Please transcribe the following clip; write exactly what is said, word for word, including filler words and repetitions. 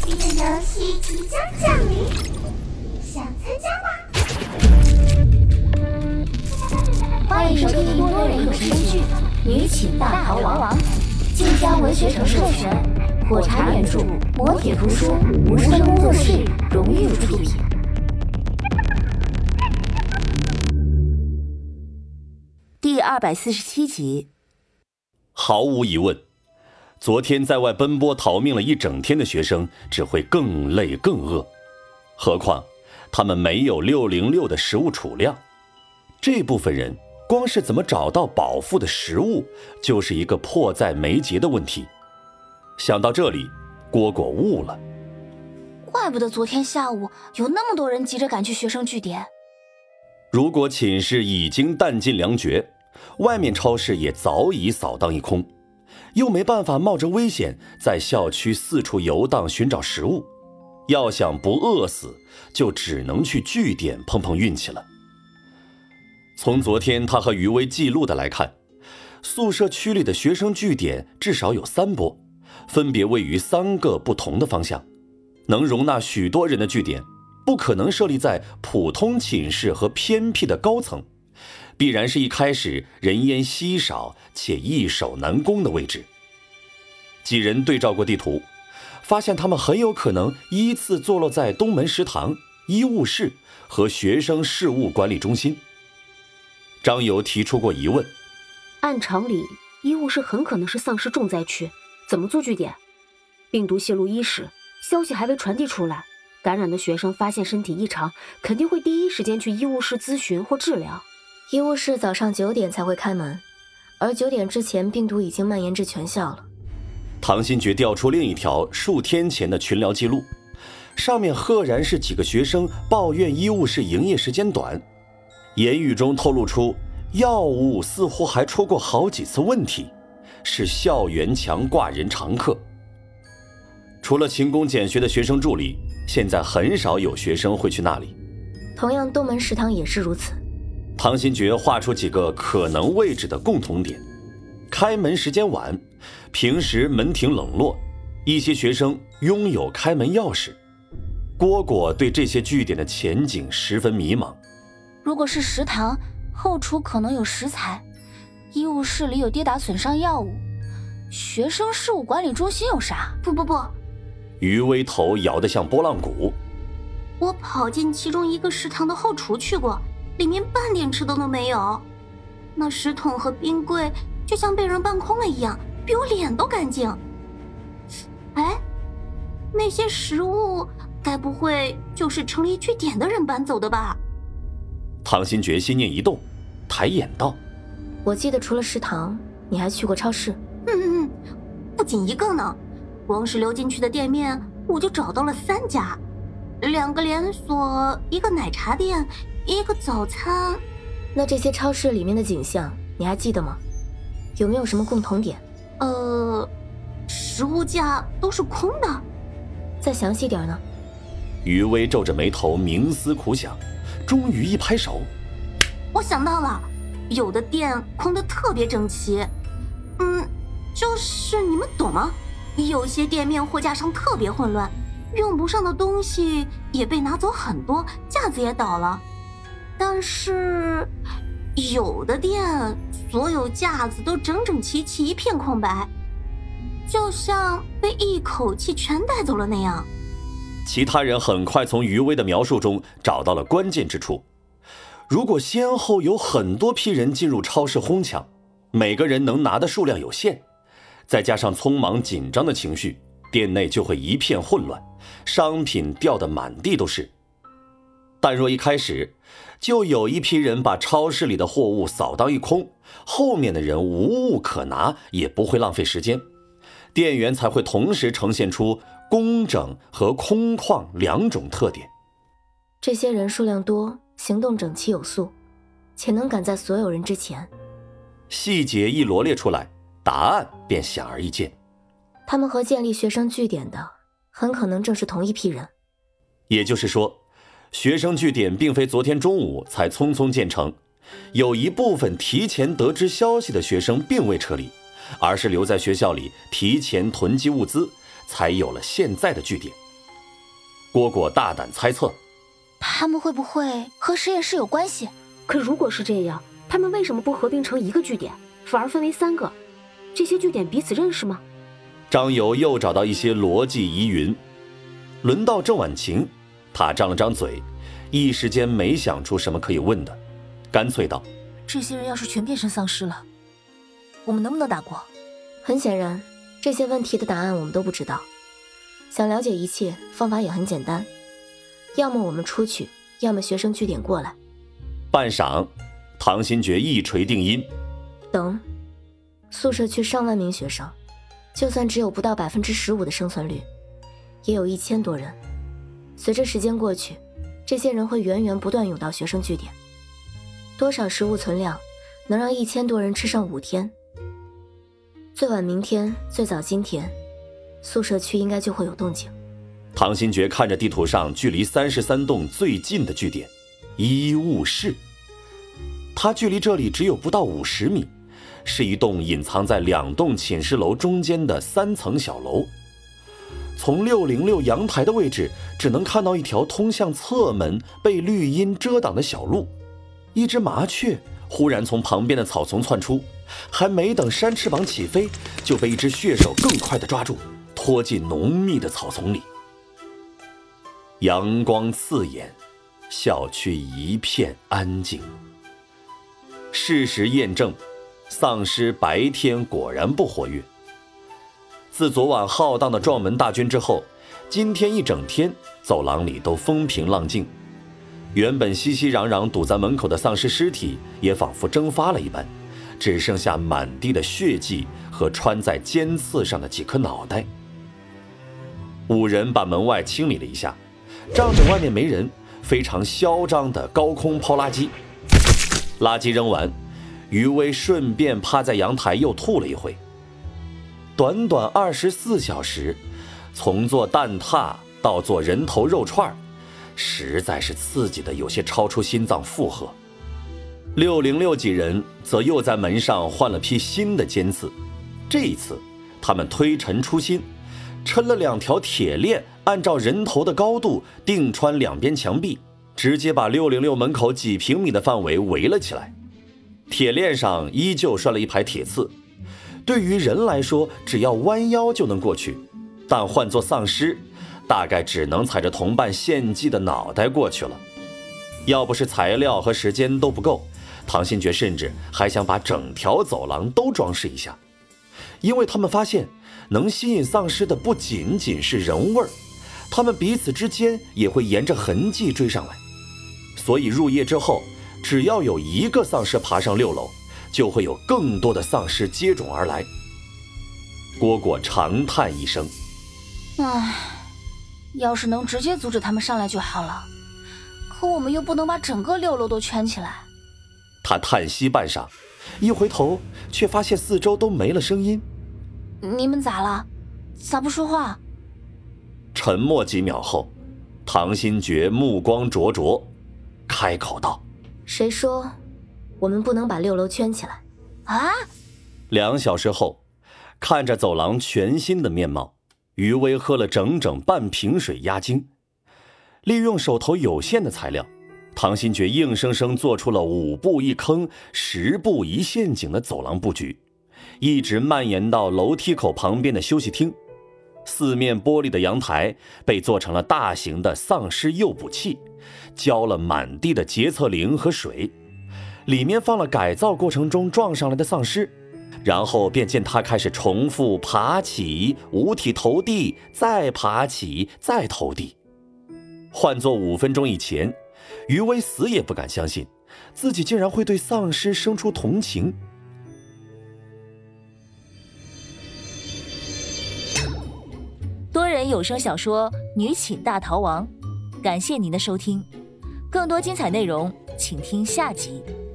这个游戏即将降临，想参加吗？ 欢迎收听多人有声剧《女寝大逃亡》，晋江文学城授权，火柴原著，磨铁图书，无声工作室荣誉出品。第二百四十七集。 毫无疑问，昨天在外奔波逃命了一整天的学生只会更累更饿，何况他们没有六零六的食物储量。这部分人光是怎么找到饱腹的食物就是一个迫在眉睫的问题。想到这里，蝈蝈悟了， 怪不得昨天下午有那么多人急着赶去学生据点。 如果寝室已经弹尽粮绝，外面超市也早已扫荡一空，又没办法冒着危险在校区四处游荡寻找食物，要想不饿死，就只能去据点碰碰运气了。从昨天他和余威记录的来看，宿舍区里的学生据点至少有三波，分别位于三个不同的方向。能容纳许多人的据点，不可能设立在普通寝室和偏僻的高层，必然是一开始人烟稀少且易守难攻的位置。几人对照过地图，发现他们很有可能依次坐落在东门食堂、医务室和学生事务管理中心。张游提出过疑问， 按常理，医务室很可能是丧尸重灾区，怎么做据点？病毒泄露医室，消息还未传递出来，感染的学生发现身体异常，肯定会第一时间去医务室咨询或治疗。 医务室早上九点才会开门，而九点之前病毒已经蔓延至全校了。 唐新觉调出另一条数天前的群聊记录，上面赫然是几个学生抱怨医务室营业时间短，言语中透露出药物似乎还出过好几次问题，是校园墙挂人常客。除了勤工俭学的学生助理，现在很少有学生会去那里。 同样，东门食堂也是如此。 唐新觉画出几个可能位置的共同点：开门时间晚，平时门庭冷落，一些学生拥有开门钥匙。蝈蝈对这些据点的前景十分迷茫。 如果是食堂，后厨可能有食材，医务室里有跌打损伤药物，学生事务管理中心有啥？ 不不不， 余威头摇得像拨浪鼓。 我跑进其中一个食堂的后厨去过，里面半点吃的都没有，那食桶和冰柜就像被人搬空了一样，比我脸都干净。哎，那些食物该不会就是城里据点的人搬走的吧？ 唐新觉心念一动，抬眼道： 我记得除了食堂，你还去过超市。 嗯嗯嗯，不仅一个呢，光是溜进去的店面我就找到了三家，两个连锁，一个奶茶店，一个早餐。 那这些超市里面的景象你还记得吗？有没有什么共同点？ 呃，食物架都是空的。 再详细点呢？ 余威皱着眉头冥思苦想，终于一拍手， 我想到了，有的店空得特别整齐，嗯，就是你们懂吗？有些店面货架上特别混乱，用不上的东西也被拿走很多，架子也倒了。但是有的店所有架子都整整齐齐，一片空白，就像被一口气全带走了那样。 其他人很快从余威的描述中找到了关键之处。如果先后有很多批人进入超市哄抢，每个人能拿的数量有限，再加上匆忙紧张的情绪，店内就会一片混乱，商品掉得满地都是。但若一开始就有一批人把超市里的货物扫荡一空，后面的人无物可拿，也不会浪费时间，店员才会同时呈现出工整和空旷两种特点。 这些人数量多，行动整齐有素，且能赶在所有人之前。 细节一罗列出来，答案便显而易见。 他们和建立学生据点的很可能正是同一批人。 也就是说，学生据点并非昨天中午才匆匆建成，有一部分提前得知消息的学生并未撤离，而是留在学校里提前囤积物资，才有了现在的据点。 蝈蝈大胆猜测， 他们会不会和实验室有关系？ 可如果是这样，他们为什么不合并成一个据点，反而分为三个？这些据点彼此认识吗？ 张游又找到一些逻辑疑云。轮到郑婉晴，他张了张嘴，一时间没想出什么可以问的，干脆道： 这些人要是全变成丧尸了，我们能不能打过？ 很显然，这些问题的答案我们都不知道。想了解一切，方法也很简单，要么我们出去，要么学生据点过来。 半晌，唐新觉一锤定音： 等。宿舍区上万名学生，就算只有不到百分之十五的生存率，也有一千多人。随着时间过去，这些人会源源不断涌到学生据点。多少食物存量，能让一千多人吃上五天？最晚明天，最早今天，宿舍区应该就会有动静。 唐新觉看着地图上距离三十三栋最近的据点医务室，它距离这里只有不到五十米，是一栋隐藏在两栋寝室楼中间的三层小楼。从六零六阳台的位置，只能看到一条通向侧门被绿荫遮挡的小路。一只麻雀忽然从旁边的草丛窜出，还没等扇翅膀起飞，就被一只血手更快地抓住，拖进浓密的草丛里。阳光刺眼，校区一片安静。事实验证，丧尸白天果然不活跃。自昨晚浩荡的撞门大军之后，今天一整天走廊里都风平浪静，原本熙熙攘攘堵在门口的丧尸尸体也仿佛蒸发了一般，只剩下满地的血迹和穿在尖刺上的几颗脑袋。五人把门外清理了一下，仗着外面没人，非常嚣张的高空抛垃圾。垃圾扔完，余威顺便趴在阳台又吐了一回。短短二十四小时，从做蛋挞到做人头肉串，实在是刺激的有些超出心脏负荷。六零六几人则又在门上换了批新的尖刺，这一次他们推陈出新，抻了两条铁链，按照人头的高度钉穿两边墙壁，直接把六零六门口几平米的范围围了起来。铁链上依旧拴了一排铁刺，对于人来说只要弯腰就能过去，但换作丧尸大概只能踩着同伴献祭的脑袋过去了。要不是材料和时间都不够，唐新觉甚至还想把整条走廊都装饰一下，因为他们发现能吸引丧尸的不仅仅是人味儿，他们彼此之间也会沿着痕迹追上来。所以入夜之后，只要有一个丧尸爬上六楼，就会有更多的丧尸接踵而来。蝈蝈长叹一声： 唉，要是能直接阻止他们上来就好了，可我们又不能把整个六楼都圈起来。 他叹息半晌，一回头却发现四周都没了声音。 你们咋了？咋不说话？ 沉默几秒后，唐新觉目光灼灼，开口道： 谁说我们不能把六楼圈起来啊？ 两小时后，看着走廊全新的面貌，余威喝了整整半瓶水压惊。利用手头有限的材料，唐新觉硬生生做出了五步一坑十步一陷阱的走廊布局，一直蔓延到楼梯口旁边的休息厅。四面玻璃的阳台被做成了大型的丧尸诱捕器，浇了满地的洁厕灵和水，里面放了改造过程中撞上来的丧尸，然后便见他开始重复爬起，五体投地，再爬起，再投地。换作五分钟以前，余威死也不敢相信自己竟然会对丧尸生出同情。 多人有声小说《女寝大逃亡》，感谢您的收听，更多精彩内容请听下集。